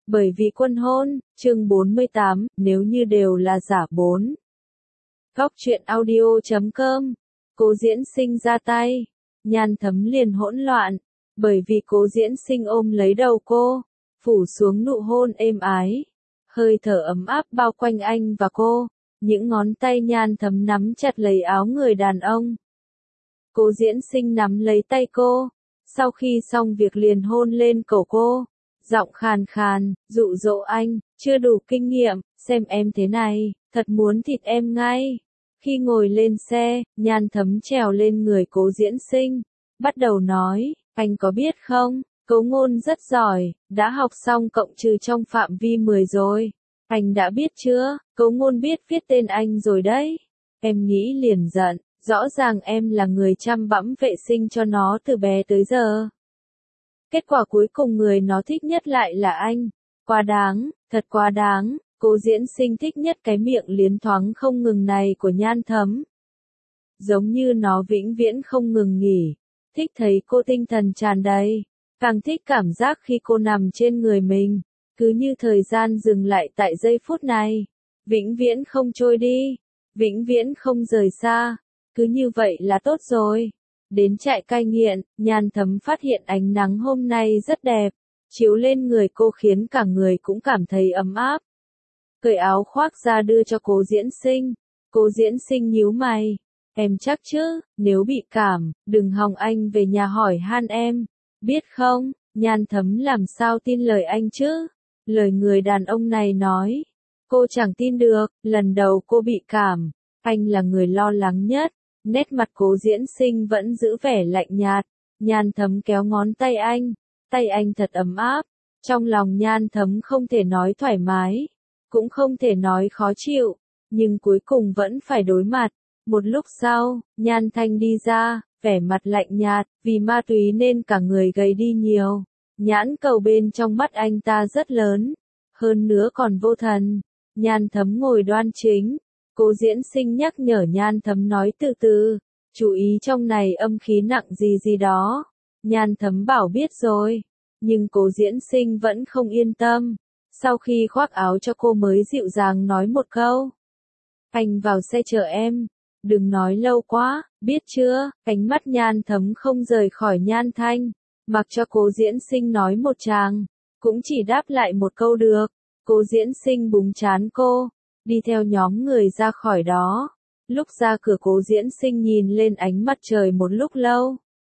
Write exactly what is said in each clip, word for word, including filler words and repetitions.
Bởi vì quân hôn, chương bốn mươi tám, nếu như đều là giả bốn. Góc truyện audio chấm com, Cố Diễn Sinh ra tay, Nhan Thấm liền hỗn loạn, bởi vì Cố Diễn Sinh ôm lấy đầu cô, phủ xuống nụ hôn êm ái, hơi thở ấm áp bao quanh anh và cô, những ngón tay Nhan Thấm nắm chặt lấy áo người đàn ông. Cố Diễn Sinh nắm lấy tay cô, sau khi xong việc liền hôn lên cổ cô. Giọng khàn khàn, dụ dỗ anh, chưa đủ kinh nghiệm, xem em thế này, thật muốn thịt em ngay. Khi ngồi lên xe, Nhan Thấm trèo lên người Cố Diễn Sinh, bắt đầu nói, anh có biết không, Cố Ngôn rất giỏi, đã học xong cộng trừ trong phạm vi mười rồi. Anh đã biết chưa, Cố Ngôn biết viết tên anh rồi đấy. Em nghĩ liền giận, rõ ràng em là người chăm bẵm vệ sinh cho nó từ bé tới giờ. Kết quả cuối cùng người nó thích nhất lại là anh. Quá đáng, thật quá đáng, Cố Diễn Sinh thích nhất cái miệng liến thoáng không ngừng này của Nhan Thấm. Giống như nó vĩnh viễn không ngừng nghỉ, thích thấy cô tinh thần tràn đầy, càng thích cảm giác khi cô nằm trên người mình, cứ như thời gian dừng lại tại giây phút này, vĩnh viễn không trôi đi, vĩnh viễn không rời xa, cứ như vậy là tốt rồi. Đến trại cai nghiện, Nhan Thấm phát hiện ánh nắng hôm nay rất đẹp, chiếu lên người cô khiến cả người cũng cảm thấy ấm áp. Cởi áo khoác ra đưa cho Cố Diễn Sinh, Cố Diễn Sinh nhíu mày, em chắc chứ, nếu bị cảm, đừng hòng anh về nhà hỏi han em, biết không? Nhan Thấm làm sao tin lời anh chứ? Lời người đàn ông này nói, cô chẳng tin được, lần đầu cô bị cảm, anh là người lo lắng nhất. Nét mặt Cố Diễn Sinh vẫn giữ vẻ lạnh nhạt, Nhan Thấm kéo ngón tay anh, tay anh thật ấm áp, trong lòng Nhan Thấm không thể nói thoải mái, cũng không thể nói khó chịu, nhưng cuối cùng vẫn phải đối mặt. Một lúc sau, Nhan Thanh đi ra, vẻ mặt lạnh nhạt, vì ma túy nên cả người gầy đi nhiều, nhãn cầu bên trong mắt anh ta rất lớn, hơn nữa còn vô thần. Nhan Thấm ngồi đoan chính. Cố Diễn Sinh nhắc nhở Nhan Thấm nói từ từ, chú ý trong này âm khí nặng gì gì đó. Nhan Thấm bảo biết rồi, nhưng Cố Diễn Sinh vẫn không yên tâm. Sau khi khoác áo cho cô mới dịu dàng nói một câu. Anh vào xe chờ em, đừng nói lâu quá, biết chưa? Ánh mắt Nhan Thấm không rời khỏi Nhan Thanh, mặc cho Cố Diễn Sinh nói một tràng, cũng chỉ đáp lại một câu được. Cố Diễn Sinh búng trán cô, đi theo nhóm người ra khỏi đó. Lúc ra cửa Cố Diễn Sinh nhìn lên ánh mặt trời một lúc lâu.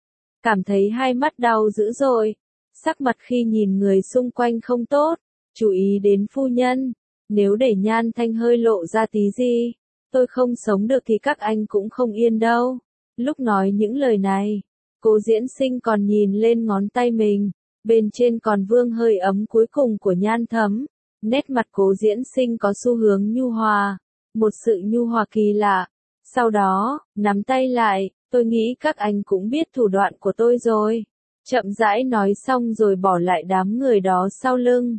Cảm thấy hai mắt đau dữ dội. Sắc mặt khi nhìn người xung quanh không tốt. Chú ý đến phu nhân. Nếu để Nhan Thanh hơi lộ ra tí gì, tôi không sống được thì các anh cũng không yên đâu. Lúc nói những lời này, Cố Diễn Sinh còn nhìn lên ngón tay mình. Bên trên còn vương hơi ấm cuối cùng của Nhan Thấm. Nét mặt Cố Diễn Sinh có xu hướng nhu hòa, một sự nhu hòa kỳ lạ. Sau đó, nắm tay lại, tôi nghĩ các anh cũng biết thủ đoạn của tôi rồi. Chậm rãi nói xong rồi bỏ lại đám người đó sau lưng.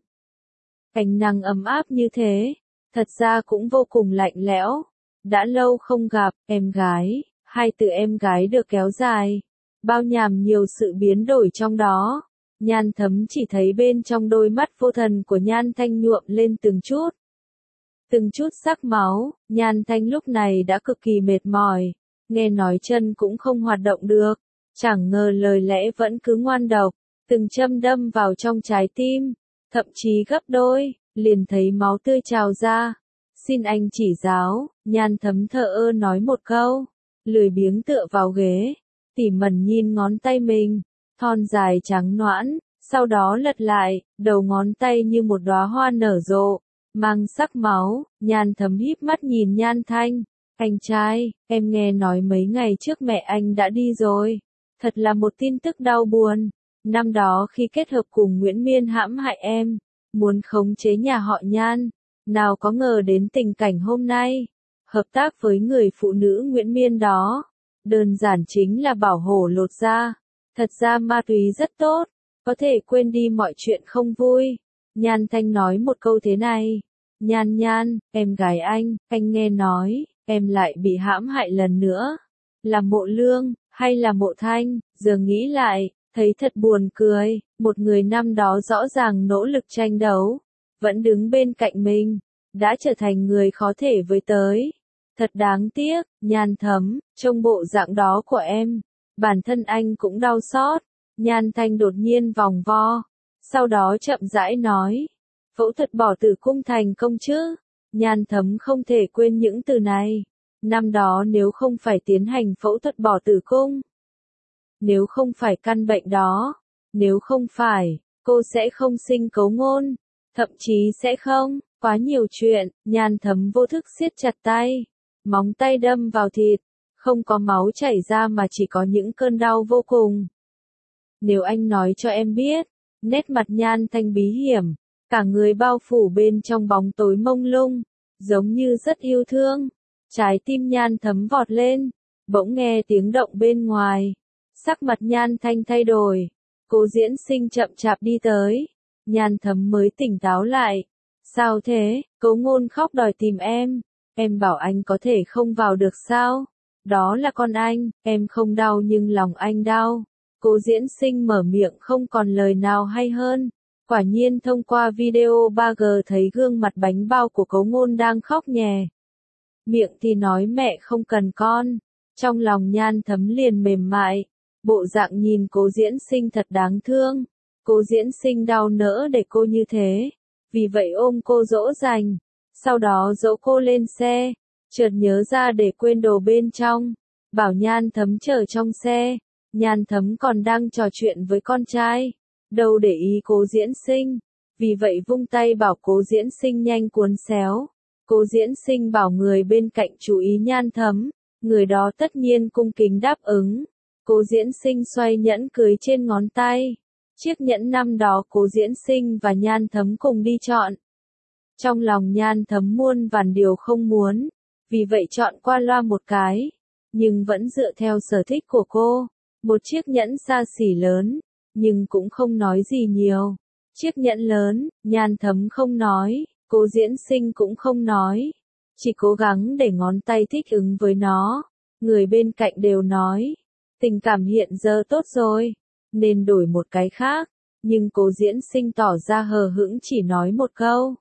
Ánh nắng ấm áp như thế, thật ra cũng vô cùng lạnh lẽo. Đã lâu không gặp, em gái, hai từ em gái được kéo dài. Bao nhàm nhiều sự biến đổi trong đó. Nhan Thấm chỉ thấy bên trong đôi mắt vô thần của Nhan Thanh nhuộm lên từng chút. Từng chút sắc máu, Nhan Thanh lúc này đã cực kỳ mệt mỏi, nghe nói chân cũng không hoạt động được, chẳng ngờ lời lẽ vẫn cứ ngoan độc, từng châm đâm vào trong trái tim, thậm chí gấp đôi, liền thấy máu tươi trào ra. Xin anh chỉ giáo, Nhan Thấm thờ ơ nói một câu, lười biếng tựa vào ghế, tỉ mẩn nhìn ngón tay mình. Thon dài trắng nõn, sau đó lật lại, đầu ngón tay như một đóa hoa nở rộ, mang sắc máu. Nhan Thấm híp mắt nhìn Nhan Thanh, anh trai, em nghe nói mấy ngày trước mẹ anh đã đi rồi, thật là một tin tức đau buồn. Năm đó khi kết hợp cùng Nguyễn Miên hãm hại em, muốn khống chế nhà họ Nhan, nào có ngờ đến tình cảnh hôm nay, hợp tác với người phụ nữ Nguyễn Miên đó, đơn giản chính là bảo hổ lột da. Thật ra ma túy rất tốt, có thể quên đi mọi chuyện không vui. Nhan Thanh nói một câu thế này. Nhan Nhan, em gái anh, anh nghe nói, em lại bị hãm hại lần nữa. Là Mộ Lương, hay là Mộ Thanh, giờ nghĩ lại, Thấy thật buồn cười, một người năm đó rõ ràng nỗ lực tranh đấu, vẫn đứng bên cạnh mình, đã trở thành người khó thể với tới. Thật đáng tiếc, Nhan Thấm, trông bộ dạng đó của em, bản thân anh cũng đau xót. Nhan Thanh đột nhiên vòng vo, sau đó chậm rãi nói, phẫu thuật bỏ tử cung thành công chứ? Nhan Thấm không thể quên những từ này. Năm đó nếu không phải tiến hành phẫu thuật bỏ tử cung, nếu không phải căn bệnh đó, nếu không phải, cô sẽ không sinh Cấu Ngôn, thậm chí sẽ không, quá nhiều chuyện. Nhan Thấm vô thức siết chặt tay, móng tay đâm vào thịt, không có máu chảy ra mà chỉ có những cơn đau vô cùng. Nếu anh nói cho em biết, nét mặt Nhan Thanh bí hiểm, cả người bao phủ bên trong bóng tối mông lung, giống như rất yêu thương. Trái tim Nhan Thấm vọt lên, bỗng nghe tiếng động bên ngoài. Sắc mặt Nhan Thanh thay đổi, Cố Diễn Sinh chậm chạp đi tới. Nhan Thấm mới tỉnh táo lại. Sao thế, Cấu Ngôn khóc đòi tìm em. Em bảo anh có thể không vào được sao? Đó là con anh, em không đau nhưng lòng anh đau. Cố Diễn Sinh mở miệng không còn lời nào hay hơn. Quả nhiên thông qua video ba G thấy gương mặt bánh bao của Cấu Ngôn đang khóc nhè. Miệng thì nói mẹ không cần con. Trong lòng Nhan Thấm liền mềm mại. Bộ dạng nhìn Cố Diễn Sinh thật đáng thương. Cố Diễn Sinh đau nỡ để cô như thế. Vì vậy ôm cô dỗ dành. Sau đó dỗ cô lên xe. Chợt nhớ ra để quên đồ bên trong. Bảo Nhan Thấm chờ trong xe. Nhan Thấm còn đang trò chuyện với con trai. Đâu để ý Cố Diễn Sinh. Vì vậy vung tay bảo Cố Diễn Sinh nhanh cuốn xéo. Cố Diễn Sinh bảo người bên cạnh chú ý Nhan Thấm. Người đó tất nhiên cung kính đáp ứng. Cố Diễn Sinh xoay nhẫn cưới trên ngón tay. Chiếc nhẫn năm đó Cố Diễn Sinh và Nhan Thấm cùng đi chọn. Trong lòng Nhan Thấm muôn vàn điều không muốn. Vì vậy chọn qua loa một cái. Nhưng vẫn dựa theo sở thích của cô. Một chiếc nhẫn xa xỉ lớn. Nhưng cũng không nói gì nhiều. Chiếc nhẫn lớn, Nhan Thấm không nói. Cố Diễn Sinh cũng không nói. Chỉ cố gắng để ngón tay thích ứng với nó. Người bên cạnh đều nói. Tình cảm hiện giờ tốt rồi. Nên đổi một cái khác. Nhưng Cố Diễn Sinh tỏ ra hờ hững chỉ nói một câu.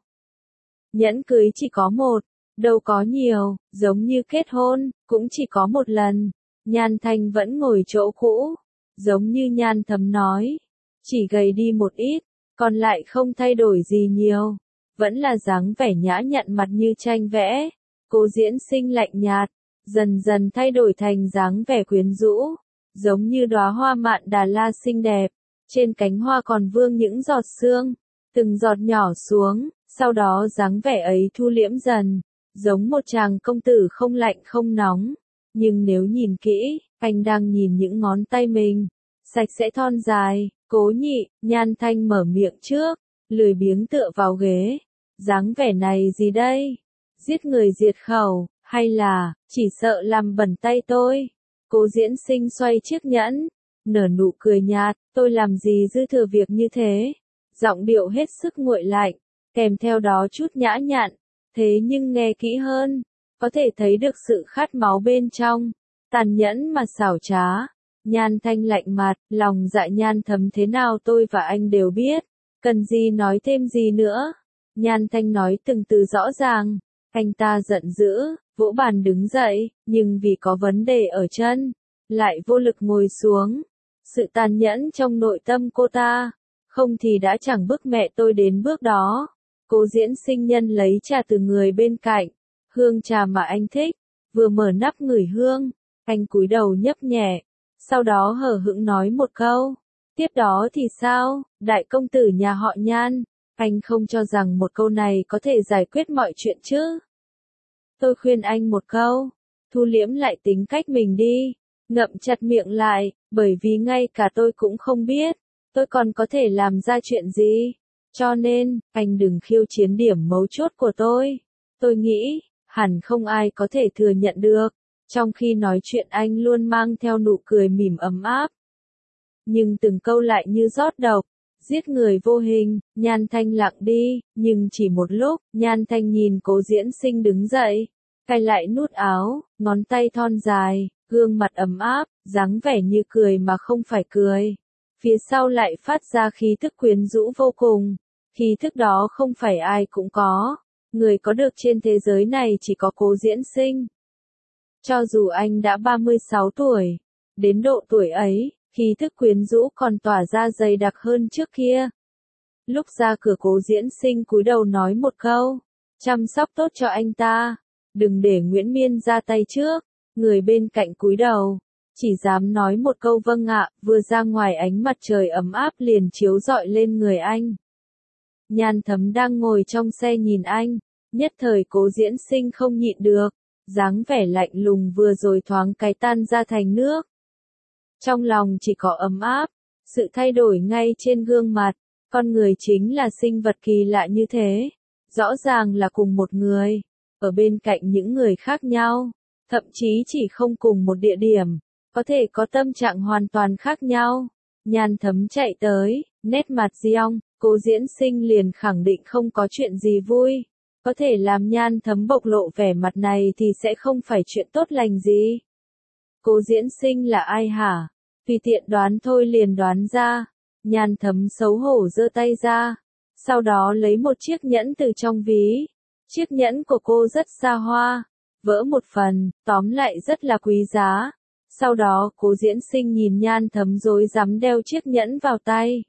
Nhẫn cưới chỉ có một. Đâu có nhiều. Giống như kết hôn. Cũng chỉ có một lần. Nhan Thanh vẫn ngồi chỗ cũ. Giống như Nhan Thấm nói. Chỉ gầy đi một ít. Còn lại không thay đổi gì nhiều. Vẫn là dáng vẻ nhã nhặn mặt như tranh vẽ. Cố Diễn Sinh lạnh nhạt. Dần dần thay đổi thành dáng vẻ quyến rũ. Giống như đóa hoa mạn Đà La xinh đẹp. Trên cánh hoa còn vương những giọt sương. Từng giọt nhỏ xuống. Sau đó dáng vẻ ấy thu liễm dần. Giống một chàng công tử không lạnh không nóng. Nhưng nếu nhìn kỹ, anh đang nhìn những ngón tay mình. Sạch sẽ thon dài. Cố Nhị, Nhan Thanh mở miệng trước. Lười biếng tựa vào ghế. Dáng vẻ này gì đây? Giết người diệt khẩu, hay là, chỉ sợ làm bẩn tay tôi? Cố Diễn Sinh xoay chiếc nhẫn. Nở nụ cười nhạt, tôi làm gì dư thừa việc như thế? Giọng điệu hết sức nguội lạnh. Kèm theo đó chút nhã nhặn. Thế nhưng nghe kỹ hơn. Có thể thấy được sự khát máu bên trong. Tàn nhẫn mà xảo trá. Nhan Thanh lạnh mặt, lòng dạ Nhan Thấm thế nào tôi và anh đều biết. Cần gì nói thêm gì nữa. Nhan Thanh nói từng từ rõ ràng. Anh ta giận dữ, vỗ bàn đứng dậy, nhưng vì có vấn đề ở chân, lại vô lực ngồi xuống. Sự tàn nhẫn trong nội tâm cô ta, không thì đã chẳng bức mẹ tôi đến bước đó. Cố Diễn Sinh nhân lấy trà từ người bên cạnh, hương trà mà anh thích, vừa mở nắp ngửi hương, anh cúi đầu nhấp nhẹ, sau đó hờ hững nói một câu. Tiếp đó thì sao, đại công tử nhà họ Nhan? Anh không cho rằng một câu này có thể giải quyết mọi chuyện chứ? Tôi khuyên anh một câu, thu liễm lại tính cách mình đi, ngậm chặt miệng lại, bởi vì ngay cả tôi cũng không biết, tôi còn có thể làm ra chuyện gì. Cho nên, anh đừng khiêu chiến điểm mấu chốt của tôi. Tôi nghĩ, hẳn không ai có thể thừa nhận được. Trong khi nói chuyện anh luôn mang theo nụ cười mỉm ấm áp. Nhưng từng câu lại như rót độc. Giết người vô hình. Nhan Thanh lặng đi, nhưng chỉ một lúc, Nhan Thanh nhìn Cố Diễn Sinh đứng dậy, cài lại nút áo, ngón tay thon dài, gương mặt ấm áp, dáng vẻ như cười mà không phải cười. phía sau lại phát ra khí thức quyến rũ vô cùng. Khí thức đó không phải ai cũng có, người có được trên thế giới này chỉ có Cố Diễn Sinh. Cho dù anh đã ba mươi sáu tuổi, đến độ tuổi ấy, khí thức quyến rũ còn tỏa ra dày đặc hơn trước kia. Lúc ra cửa Cố Diễn Sinh cúi đầu nói một câu, chăm sóc tốt cho anh ta, đừng để Nguyễn Miên ra tay trước. Người bên cạnh cúi đầu, chỉ dám nói một câu vâng ạ, vừa ra ngoài ánh mặt trời ấm áp liền chiếu rọi lên người anh. Nhan Thấm đang ngồi trong xe nhìn anh, nhất thời Cố Diễn Sinh không nhịn được, dáng vẻ lạnh lùng vừa rồi thoáng cái tan ra thành nước. Trong lòng chỉ có ấm áp, sự thay đổi ngay trên gương mặt, con người chính là sinh vật kỳ lạ như thế, rõ ràng là cùng một người, ở bên cạnh những người khác nhau, thậm chí chỉ không cùng một địa điểm, có thể có tâm trạng hoàn toàn khác nhau. Nhan Thấm chạy tới, nét mặt giong, Cố Diễn Sinh liền khẳng định không có chuyện gì vui. Có thể làm Nhan Thấm bộc lộ vẻ mặt này thì sẽ không phải chuyện tốt lành gì. Cố Diễn Sinh là ai hả? Tùy tiện đoán thôi liền đoán ra. Nhan Thấm xấu hổ giơ tay ra, sau đó lấy một chiếc nhẫn từ trong ví. Chiếc nhẫn của cô rất xa hoa, vỡ một phần, tóm lại rất là quý giá. Sau đó Cố Diễn Sinh nhìn Nhan Thấm rối rắm đeo chiếc nhẫn vào tay.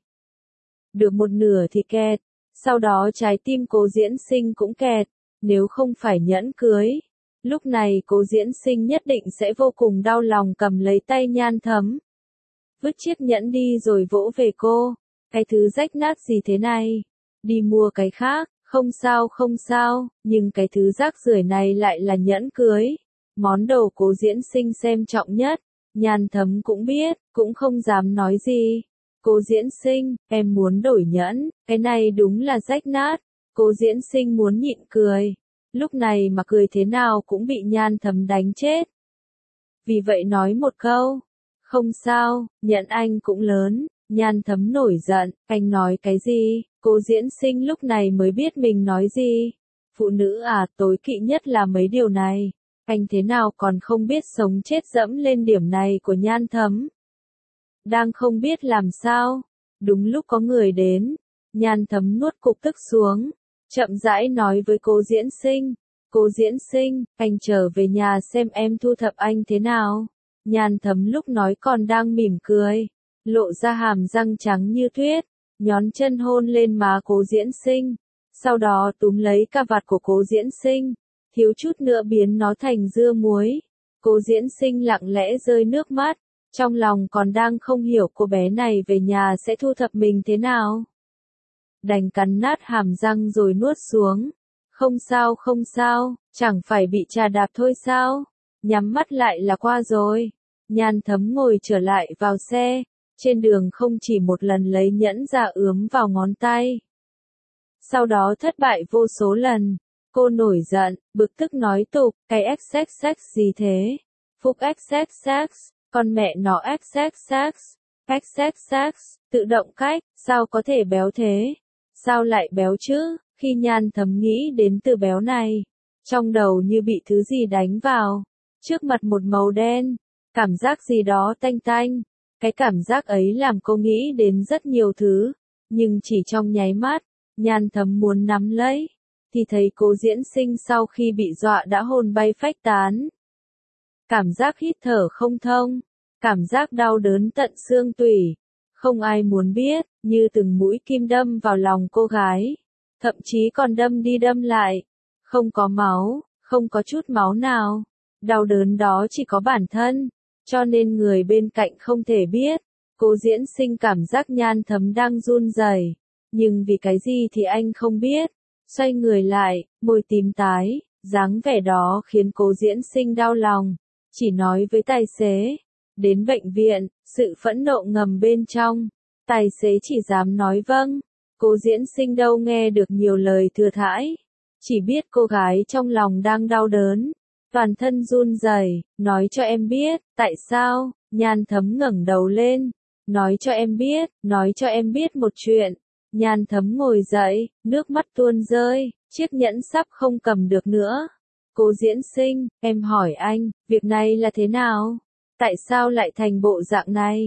Được một nửa thì kẹt, sau đó trái tim Cố Diễn Sinh cũng kẹt, nếu không phải nhẫn cưới. Lúc này Cố Diễn Sinh nhất định sẽ vô cùng đau lòng cầm lấy tay Nhan Thấm. Vứt chiếc nhẫn đi rồi vỗ về cô, cái thứ rách nát gì thế này, đi mua cái khác, không sao không sao, nhưng cái thứ rác rưởi này lại là nhẫn cưới. Món đồ Cố Diễn Sinh xem trọng nhất, Nhan Thấm cũng biết, cũng không dám nói gì. Cố Diễn Sinh, em muốn đổi nhẫn, cái này đúng là rách nát. Cố Diễn Sinh muốn nhịn cười, lúc này mà cười thế nào cũng bị Nhan Thấm đánh chết. Vì vậy nói một câu, không sao, nhẫn anh cũng lớn. Nhan Thấm nổi giận, anh nói cái gì? Cố Diễn Sinh lúc này mới biết mình nói gì. Phụ nữ à, tối kỵ nhất là mấy điều này. Anh thế nào còn không biết sống chết dẫm lên điểm này của Nhan Thấm. Đang không biết làm sao, đúng lúc có người đến, Nhan Thấm nuốt cục tức xuống, chậm rãi nói với Cố Diễn Sinh, Cố Diễn Sinh, anh trở về nhà xem em thu thập anh thế nào. Nhan Thấm lúc nói còn đang mỉm cười, lộ ra hàm răng trắng như tuyết, nhón chân hôn lên má Cố Diễn Sinh, sau đó túm lấy cà vạt của Cố Diễn Sinh, thiếu chút nữa biến nó thành dưa muối. Cố Diễn Sinh lặng lẽ rơi nước mắt, trong lòng còn đang không hiểu cô bé này về nhà sẽ thu thập mình thế nào. Đành cắn nát hàm răng rồi nuốt xuống. Không sao không sao, chẳng phải bị trà đạp thôi sao, nhắm mắt lại là qua rồi. Nhan Thấm ngồi trở lại vào xe, trên đường không chỉ một lần lấy nhẫn ra ướm vào ngón tay. Sau đó thất bại vô số lần, cô nổi giận, bực tức nói tục, cái ích ích ích gì thế? Phúc ích ích ích, con mẹ nó ích ích ích, ích ích ích, tự động cách, sao có thể béo thế? Sao lại béo chứ? Khi Nhan Thấm nghĩ đến từ béo này, trong đầu như bị thứ gì đánh vào, trước mặt một màu đen, cảm giác gì đó tanh tanh. Cái cảm giác ấy làm cô nghĩ đến rất nhiều thứ, nhưng chỉ trong nháy mắt, Nhan Thấm muốn nắm lấy, thì thấy Cố Diễn Sinh sau khi bị dọa đã hồn bay phách tán. Cảm giác hít thở không thông, cảm giác đau đớn tận xương tủy, không ai muốn biết, như từng mũi kim đâm vào lòng cô gái, thậm chí còn đâm đi đâm lại, không có máu, không có chút máu nào, đau đớn đó chỉ có bản thân, cho nên người bên cạnh không thể biết. Cố Diễn Sinh cảm giác Nhan Thấm đang run rẩy, nhưng vì cái gì thì anh không biết. Xoay người lại, môi tím tái, dáng vẻ đó khiến Cố Diễn Sinh đau lòng, chỉ nói với tài xế. Đến bệnh viện, sự phẫn nộ ngầm bên trong, tài xế chỉ dám nói vâng. Cố Diễn Sinh đâu nghe được nhiều lời thừa thãi, chỉ biết cô gái trong lòng đang đau đớn, toàn thân run rẩy, nói cho em biết, tại sao? Nhan Thấm ngẩng đầu lên, nói cho em biết, nói cho em biết một chuyện. Nhan Thấm ngồi dậy, nước mắt tuôn rơi, chiếc nhẫn sắp không cầm được nữa. Cố Diễn Sinh, em hỏi anh, việc này là thế nào? Tại sao lại thành bộ dạng này?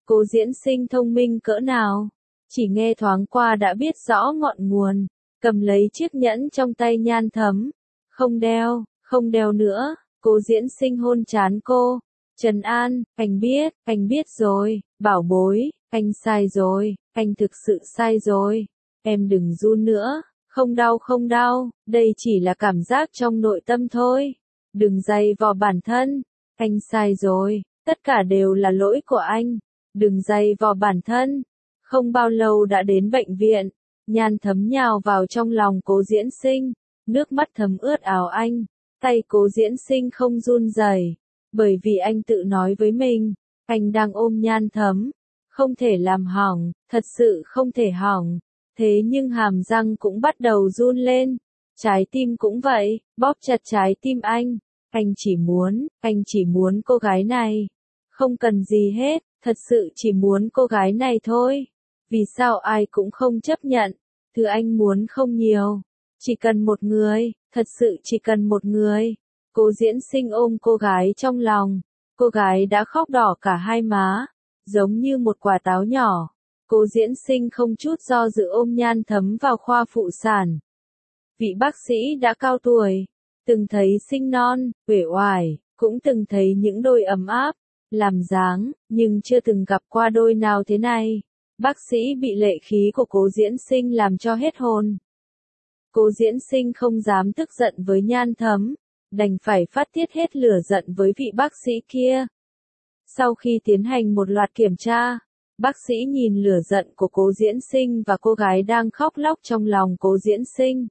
Cố Diễn Sinh thông minh cỡ nào, chỉ nghe thoáng qua đã biết rõ ngọn nguồn, cầm lấy chiếc nhẫn trong tay Nhan Thấm. Không đeo, không đeo nữa, Cố Diễn Sinh hôn trán cô. Trấn an, anh biết, anh biết rồi, bảo bối, anh sai rồi, anh thực sự sai rồi. Em đừng run nữa, không đau không đau, đây chỉ là cảm giác trong nội tâm thôi. Đừng dày vò bản thân, anh sai rồi, tất cả đều là lỗi của anh. Đừng dày vò bản thân. Không bao lâu đã đến bệnh viện, Nhan Thấm nhào vào trong lòng Cố Diễn Sinh, nước mắt thấm ướt áo anh, tay Cố Diễn Sinh không run rẩy, bởi vì anh tự nói với mình, anh đang ôm Nhan Thấm, không thể làm hỏng, thật sự không thể hỏng. Thế nhưng hàm răng cũng bắt đầu run lên, trái tim cũng vậy, bóp chặt trái tim anh, anh chỉ muốn, anh chỉ muốn cô gái này, không cần gì hết, thật sự chỉ muốn cô gái này thôi. Vì sao ai cũng không chấp nhận, thứ anh muốn không nhiều, chỉ cần một người, thật sự chỉ cần một người. Cố Diễn Sinh ôm cô gái trong lòng, cô gái đã khóc đỏ cả hai má, giống như một quả táo nhỏ. Cố Diễn Sinh không chút do dự ôm Nhan Thấm vào khoa phụ sản. Vị bác sĩ đã cao tuổi, từng thấy sinh non, uể oải, cũng từng thấy những đôi ấm áp, làm dáng, nhưng chưa từng gặp qua đôi nào thế này. Bác sĩ bị lệ khí của Cố Diễn Sinh làm cho hết hồn. Cố Diễn Sinh không dám tức giận với Nhan Thấm, đành phải phát tiết hết lửa giận với vị bác sĩ kia. Sau khi tiến hành một loạt kiểm tra, bác sĩ nhìn lửa giận của Cố Diễn Sinh và cô gái đang khóc lóc trong lòng Cố Diễn Sinh.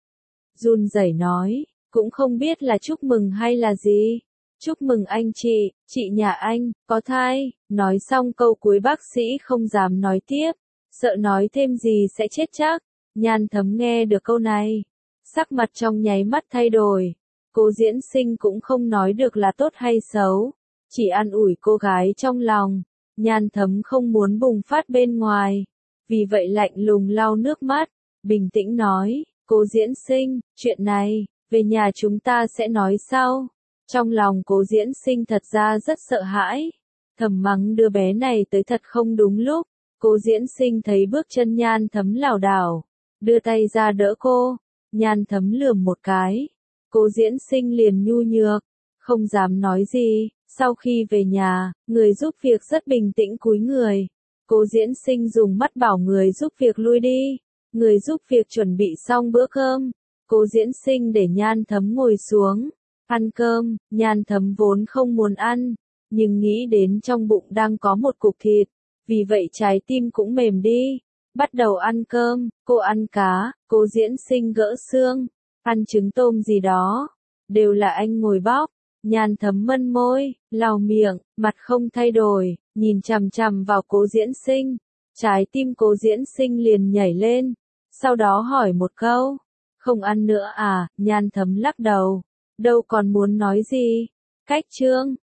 Run rẩy nói, cũng không biết là chúc mừng hay là gì. Chúc mừng anh chị, chị nhà anh, có thai. Nói xong câu cuối bác sĩ không dám nói tiếp, sợ nói thêm gì sẽ chết chắc. Nhan Thấm nghe được câu này, sắc mặt trong nháy mắt thay đổi. Cố Diễn Sinh cũng không nói được là tốt hay xấu, chỉ an ủi cô gái trong lòng. Nhan Thấm không muốn bùng phát bên ngoài, vì vậy lạnh lùng lau nước mắt, bình tĩnh nói, Cố Diễn Sinh, chuyện này, về nhà chúng ta sẽ nói sau. Trong lòng Cố Diễn Sinh thật ra rất sợ hãi, thầm mắng đứa bé này tới thật không đúng lúc. Cố Diễn Sinh thấy bước chân Nhan Thấm lảo đảo, đưa tay ra đỡ cô. Nhan Thấm lườm một cái, Cố Diễn Sinh liền nhu nhược, không dám nói gì. Sau khi về nhà, người giúp việc rất bình tĩnh cúi người. Cố Diễn Sinh dùng mắt bảo người giúp việc lui đi. Người giúp việc chuẩn bị xong bữa cơm. Cố Diễn Sinh để Nhan Thấm ngồi xuống, ăn cơm. Nhan Thấm vốn không muốn ăn, nhưng nghĩ đến trong bụng đang có một cục thịt, vì vậy trái tim cũng mềm đi. Bắt đầu ăn cơm, cô ăn cá, Cố Diễn Sinh gỡ xương, ăn trứng tôm gì đó, đều là anh ngồi bóc. Nhan Thấm mân môi, lau miệng, mặt không thay đổi, nhìn chằm chằm vào Cố Diễn Sinh. Trái tim Cố Diễn Sinh liền nhảy lên, sau đó hỏi một câu, không ăn nữa à? Nhan Thấm lắc đầu, đâu còn muốn nói gì. Cách chương